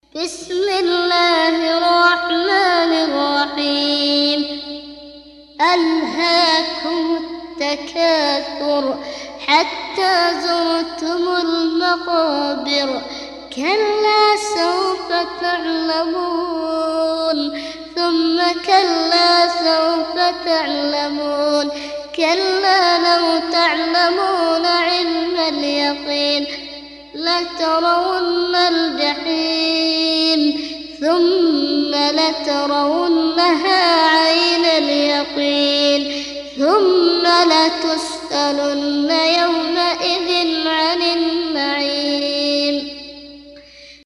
بسم الله الرحمن الرحيم. ألهاكم التكاثر حتى زرتم المقابر، كلا سوف تعلمون ثم كلا سوف تعلمون، كلا لو تعلمون علم اليقين لترون الجحيم ثم لترونها عين اليقين ثم لتسألن